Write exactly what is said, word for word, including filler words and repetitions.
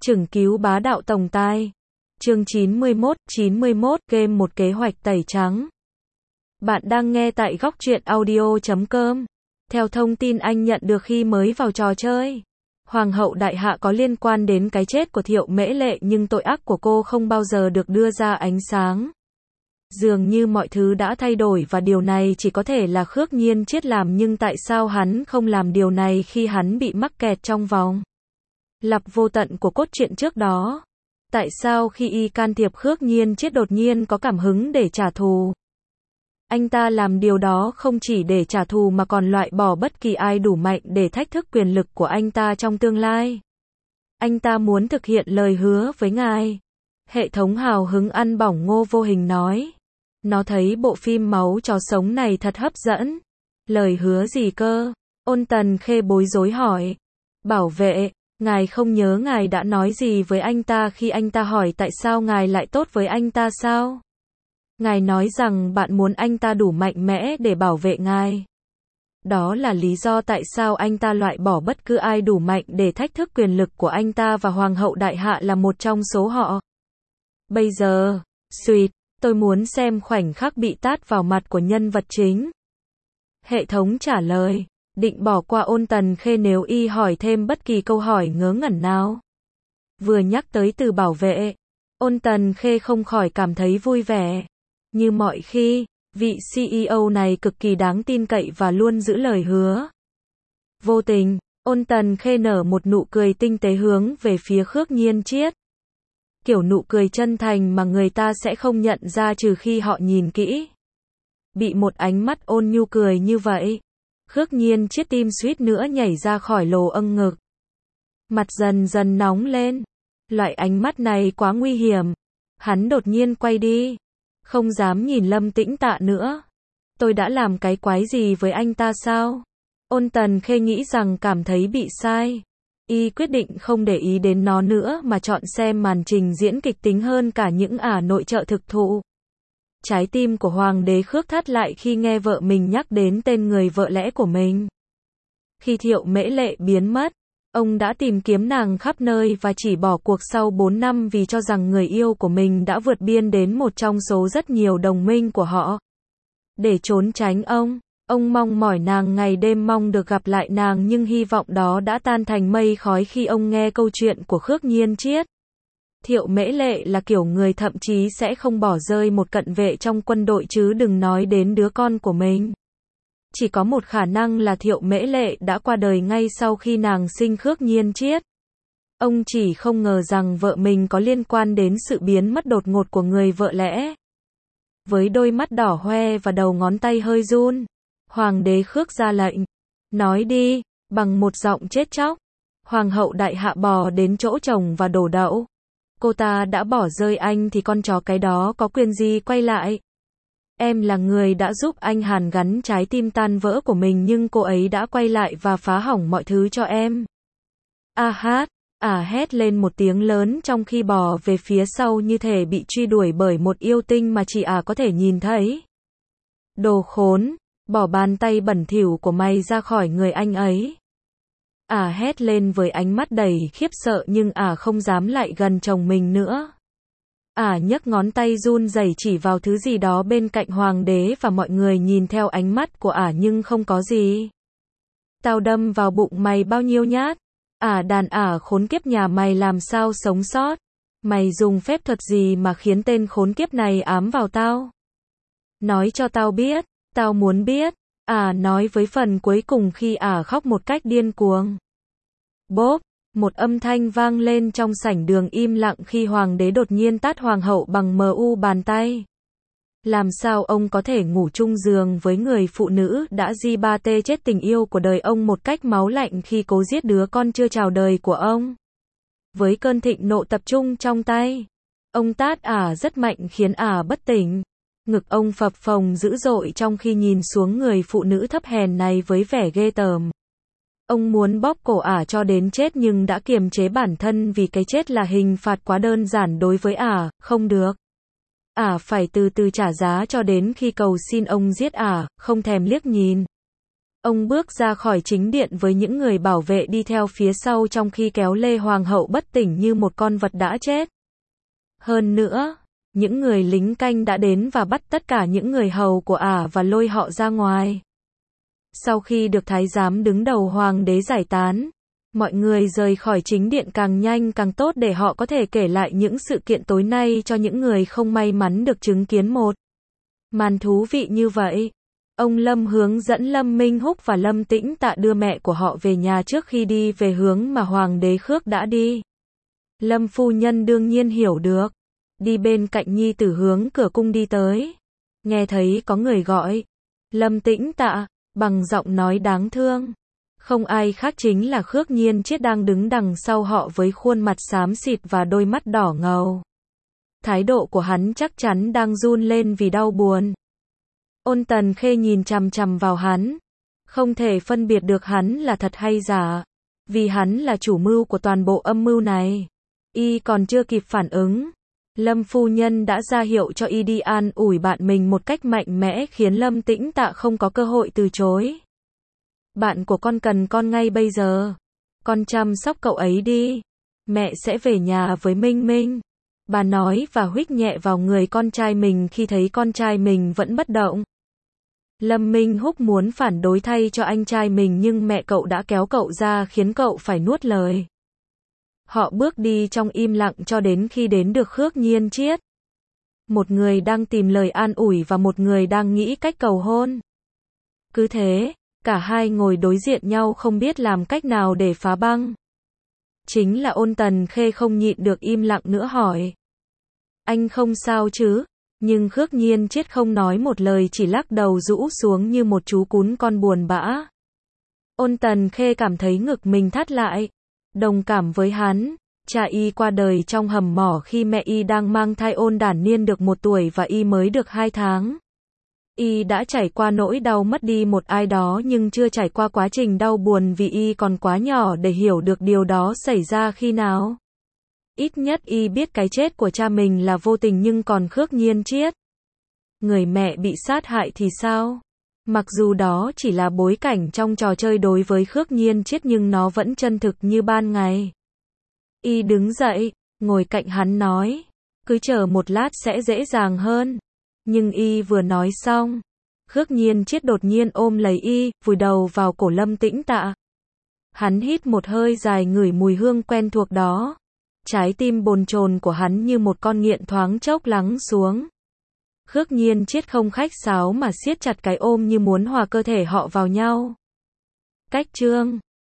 Chừng cứu bá đạo tổng tài. Chương chín mươi mốt, chín mươi mốt, game một kế hoạch tẩy trắng. Bạn đang nghe tại góc truyện audio chấm com. Theo thông tin anh nhận được khi mới vào trò chơi, Hoàng hậu đại hạ có liên quan đến cái chết của Thiệu Mễ Lệ, nhưng tội ác của cô không bao giờ được đưa ra ánh sáng. Dường như mọi thứ đã thay đổi và điều này chỉ có thể là Khước Nhiên Chiết làm, nhưng tại sao hắn không làm điều này khi hắn bị mắc kẹt trong vòng lặp vô tận của cốt truyện trước đó? Tại sao khi y can thiệp Khước Nhiên Chiết đột nhiên có cảm hứng để trả thù? Anh ta làm điều đó không chỉ để trả thù mà còn loại bỏ bất kỳ ai đủ mạnh để thách thức quyền lực của anh ta trong tương lai. Anh ta muốn thực hiện lời hứa với ngài. Hệ thống hào hứng ăn bỏng Ngô Vô Hình nói. Nó thấy bộ phim máu chó sống này thật hấp dẫn. Lời hứa gì cơ? Ôn Tần Khê bối rối hỏi. Bảo vệ, ngài không nhớ ngài đã nói gì với anh ta khi anh ta hỏi tại sao ngài lại tốt với anh ta sao? Ngài nói rằng bạn muốn anh ta đủ mạnh mẽ để bảo vệ ngài. Đó là lý do tại sao anh ta loại bỏ bất cứ ai đủ mạnh để thách thức quyền lực của anh ta, và Hoàng hậu đại hạ là một trong số họ. Bây giờ, suýt, tôi muốn xem khoảnh khắc bị tát vào mặt của nhân vật chính. Hệ thống trả lời, định bỏ qua Ôn Tần Khê nếu y hỏi thêm bất kỳ câu hỏi ngớ ngẩn nào. Vừa nhắc tới từ bảo vệ, Ôn Tần Khê không khỏi cảm thấy vui vẻ. Như mọi khi, vị xê e ô này cực kỳ đáng tin cậy và luôn giữ lời hứa. Vô tình, Ôn Tần Khê nở một nụ cười tinh tế hướng về phía Khước Nhiên Chiết. Kiểu nụ cười chân thành mà người ta sẽ không nhận ra trừ khi họ nhìn kỹ. Bị một ánh mắt ôn nhu cười như vậy, Khước Nhiên Chiết tim suýt nữa nhảy ra khỏi lồ âng ngực. Mặt dần dần nóng lên. Loại ánh mắt này quá nguy hiểm. Hắn đột nhiên quay đi. Không dám nhìn Lâm Tĩnh Tạ nữa. Tôi đã làm cái quái gì với anh ta sao? Ôn Tần Khê nghĩ rằng cảm thấy bị sai. Y quyết định không để ý đến nó nữa mà chọn xem màn trình diễn kịch tính hơn cả những ả nội trợ thực thụ. Trái tim của Hoàng đế Khước thắt lại khi nghe vợ mình nhắc đến tên người vợ lẽ của mình. Khi Thiệu Mễ Lệ biến mất, ông đã tìm kiếm nàng khắp nơi và chỉ bỏ cuộc sau bốn năm vì cho rằng người yêu của mình đã vượt biên đến một trong số rất nhiều đồng minh của họ. Để trốn tránh ông, ông mong mỏi nàng ngày đêm mong được gặp lại nàng, nhưng hy vọng đó đã tan thành mây khói khi ông nghe câu chuyện của Khước Nhiên Chiết. Thiệu Mễ Lệ là kiểu người thậm chí sẽ không bỏ rơi một cận vệ trong quân đội, chứ đừng nói đến đứa con của mình. Chỉ có một khả năng là Thiệu Mễ Lệ đã qua đời ngay sau khi nàng sinh Khước Nhiên Chiết. Ông chỉ không ngờ rằng vợ mình có liên quan đến sự biến mất đột ngột của người vợ lẽ. Với đôi mắt đỏ hoe và đầu ngón tay hơi run, Hoàng đế Khước ra lệnh. Nói đi, bằng một giọng chết chóc. Hoàng hậu đại hạ bò đến chỗ chồng và đổ đậu. Cô ta đã bỏ rơi anh thì con chó cái đó có quyền gì quay lại? Em là người đã giúp anh hàn gắn trái tim tan vỡ của mình, nhưng cô ấy đã quay lại và phá hỏng mọi thứ cho em. A hát, ả hét lên một tiếng lớn trong khi bò về phía sau như thể bị truy đuổi bởi một yêu tinh mà chỉ ả có thể nhìn thấy. Đồ khốn, bỏ bàn tay bẩn thỉu của mày ra khỏi người anh ấy. Ả hét lên với ánh mắt đầy khiếp sợ, nhưng ả không dám lại gần chồng mình nữa. Ả nhấc ngón tay run rẩy chỉ vào thứ gì đó bên cạnh Hoàng đế, và mọi người nhìn theo ánh mắt của ả nhưng không có gì. Tao đâm vào bụng mày bao nhiêu nhát? Ả đàn ả khốn kiếp nhà mày làm sao sống sót? Mày dùng phép thuật gì mà khiến tên khốn kiếp này ám vào tao? Nói cho tao biết, tao muốn biết. Ả nói với phần cuối cùng khi ả khóc một cách điên cuồng. Bốp, một âm thanh vang lên trong sảnh đường im lặng khi Hoàng đế đột nhiên tát Hoàng hậu bằng mu bàn tay. Làm sao ông có thể ngủ chung giường với người phụ nữ đã di ba tê chết tình yêu của đời ông một cách máu lạnh khi cố giết đứa con chưa chào đời của ông? Với cơn thịnh nộ tập trung trong tay, ông tát ả rất mạnh khiến ả bất tỉnh. Ngực ông phập phồng dữ dội trong khi nhìn xuống người phụ nữ thấp hèn này với vẻ ghê tởm. Ông muốn bóp cổ ả cho đến chết nhưng đã kiềm chế bản thân vì cái chết là hình phạt quá đơn giản đối với ả, không được. Ả phải từ từ trả giá cho đến khi cầu xin ông giết ả, không thèm liếc nhìn. Ông bước ra khỏi chính điện với những người bảo vệ đi theo phía sau trong khi kéo lê hoàng hậu bất tỉnh như một con vật đã chết. Hơn nữa, những người lính canh đã đến và bắt tất cả những người hầu của ả và lôi họ ra ngoài. Sau khi được thái giám đứng đầu hoàng đế giải tán, mọi người rời khỏi chính điện càng nhanh càng tốt để họ có thể kể lại những sự kiện tối nay cho những người không may mắn được chứng kiến một màn thú vị như vậy. Ông Lâm hướng dẫn Lâm Minh Húc và Lâm Tĩnh Tạ đưa mẹ của họ về nhà trước khi đi về hướng mà Hoàng đế Khước đã đi. Lâm phu nhân đương nhiên hiểu được. Đi bên cạnh nhi tử hướng cửa cung đi tới. Nghe thấy có người gọi. Lâm Tĩnh Tạ, bằng giọng nói đáng thương. Không ai khác chính là Khước Nhiên Chiết đang đứng đằng sau họ với khuôn mặt xám xịt và đôi mắt đỏ ngầu. Thái độ của hắn chắc chắn đang run lên vì đau buồn. Ôn Tần Khê nhìn chằm chằm vào hắn. Không thể phân biệt được hắn là thật hay giả. Vì hắn là chủ mưu của toàn bộ âm mưu này. Y còn chưa kịp phản ứng. Lâm phu nhân đã ra hiệu cho y đi an ủi bạn mình một cách mạnh mẽ khiến Lâm Tĩnh Tạ không có cơ hội từ chối. Bạn của con cần con ngay bây giờ. Con chăm sóc cậu ấy đi. Mẹ sẽ về nhà với Minh Minh. Bà nói và huých nhẹ vào người con trai mình khi thấy con trai mình vẫn bất động. Lâm Minh Húc muốn phản đối thay cho anh trai mình nhưng mẹ cậu đã kéo cậu ra khiến cậu phải nuốt lời. Họ bước đi trong im lặng cho đến khi đến được Khước Nhiên Chiết. Một người đang tìm lời an ủi và một người đang nghĩ cách cầu hôn. Cứ thế, cả hai ngồi đối diện nhau không biết làm cách nào để phá băng. Chính là Ôn Tần Khê không nhịn được im lặng nữa hỏi. Anh không sao chứ? Nhưng Khước Nhiên Chiết không nói một lời chỉ lắc đầu rũ xuống như một chú cún con buồn bã. Ôn Tần Khê cảm thấy ngực mình thắt lại. Đồng cảm với hắn. Cha y qua đời trong hầm mỏ khi mẹ y đang mang thai Ôn Đản Niên được một tuổi và y mới được hai tháng. Y đã trải qua nỗi đau mất đi một ai đó nhưng chưa trải qua quá trình đau buồn vì y còn quá nhỏ để hiểu được điều đó xảy ra khi nào. Ít nhất y biết cái chết của cha mình là vô tình nhưng còn Khước Nhiên Chiết. Người mẹ bị sát hại thì sao? Mặc dù đó chỉ là bối cảnh trong trò chơi đối với Khước Nhiên Chiết nhưng nó vẫn chân thực như ban ngày. Y đứng dậy, ngồi cạnh hắn nói. Cứ chờ một lát sẽ dễ dàng hơn. Nhưng y vừa nói xong. Khước Nhiên Chiết đột nhiên ôm lấy y, vùi đầu vào cổ Lâm Tĩnh Tạ. Hắn hít một hơi dài ngửi mùi hương quen thuộc đó. Trái tim bồn chồn của hắn như một con nghiện thoáng chốc lắng xuống. Khước Nhiên Chiết không khách sáo mà siết chặt cái ôm như muốn hòa cơ thể họ vào nhau. Cách chương